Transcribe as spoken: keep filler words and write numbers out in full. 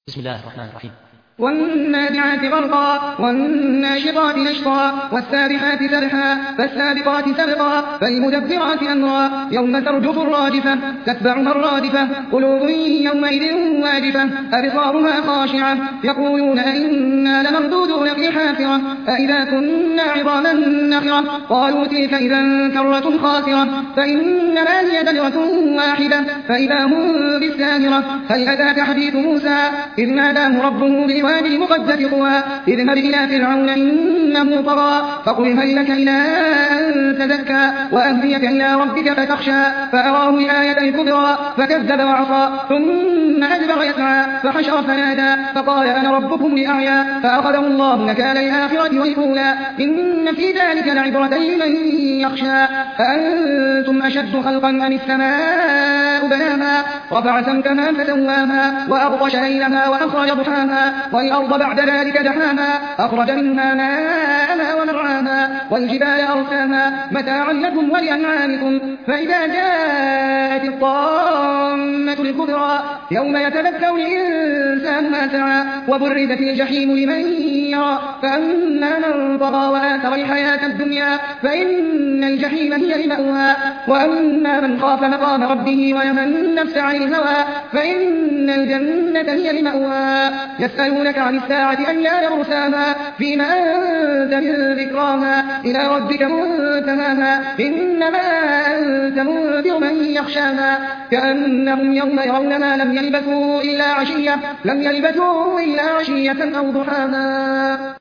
بسم الله الرحمن الرحيم. والنازعات غرقا والناشطات نشطا والسابحات سبحا فالسابقات سبقا فالمدبرات أمرا يوم ترجف الراجفة تتبعها الرادفة قلوب يومئذ واجفة أبصارها خاشعة يقولون أئنا لمردودون في حافرة أئذا كنا عظاما نخرة قالوا تلك إذا كرة خاسرة فإنما هي زجرة واحدة فإذا هم بالساهرة هل أتاك حديث موسى إذ ناداه ربه بالوادي المقدس طوى اذهب إلى فرعون إنه طغى فقل هل لك إلى أن تزكى وأهديك إلى ربك فتخشى فأراه الآية الكبرى فكذب وعصى ثم أدبر يسعى فحشر فنادى فقال أنا ربكم الأعلى فأخذه الله نكال الآخرة والأولى إن في ذلك لعبرة لمن يخشى أأنتم أشد خلقا أم السماء بناها رفع سمكها فسواها وأغطش ليلها وأخرج ضحاها والأرض بعد ذلك دحاها أخرج منها ماءها ومرعاها والجبال أرساها متاعا لكم ولأنعامكم فإذا جاءت الطامة الكبرى يوم يتذكر الإنسان ما سعى وبرزت الجحيم لمن يرى فأما من طغى وآثر الحياة الدنيا فإن الجحيم هي المأوى وأما من خاف مقام ربه ونهى النفس عن الهوى فإن الجنة هي المأوى يسألونك عن الساعة أيان مرساها فيما أنت من ذكراها إلى ربك منتهاها إنما أنت منذر من يخشاها كأنهم يوم يرونها لم يلبثوا إلا عشية لم يلبثوا إلا عشية أو ضحاها.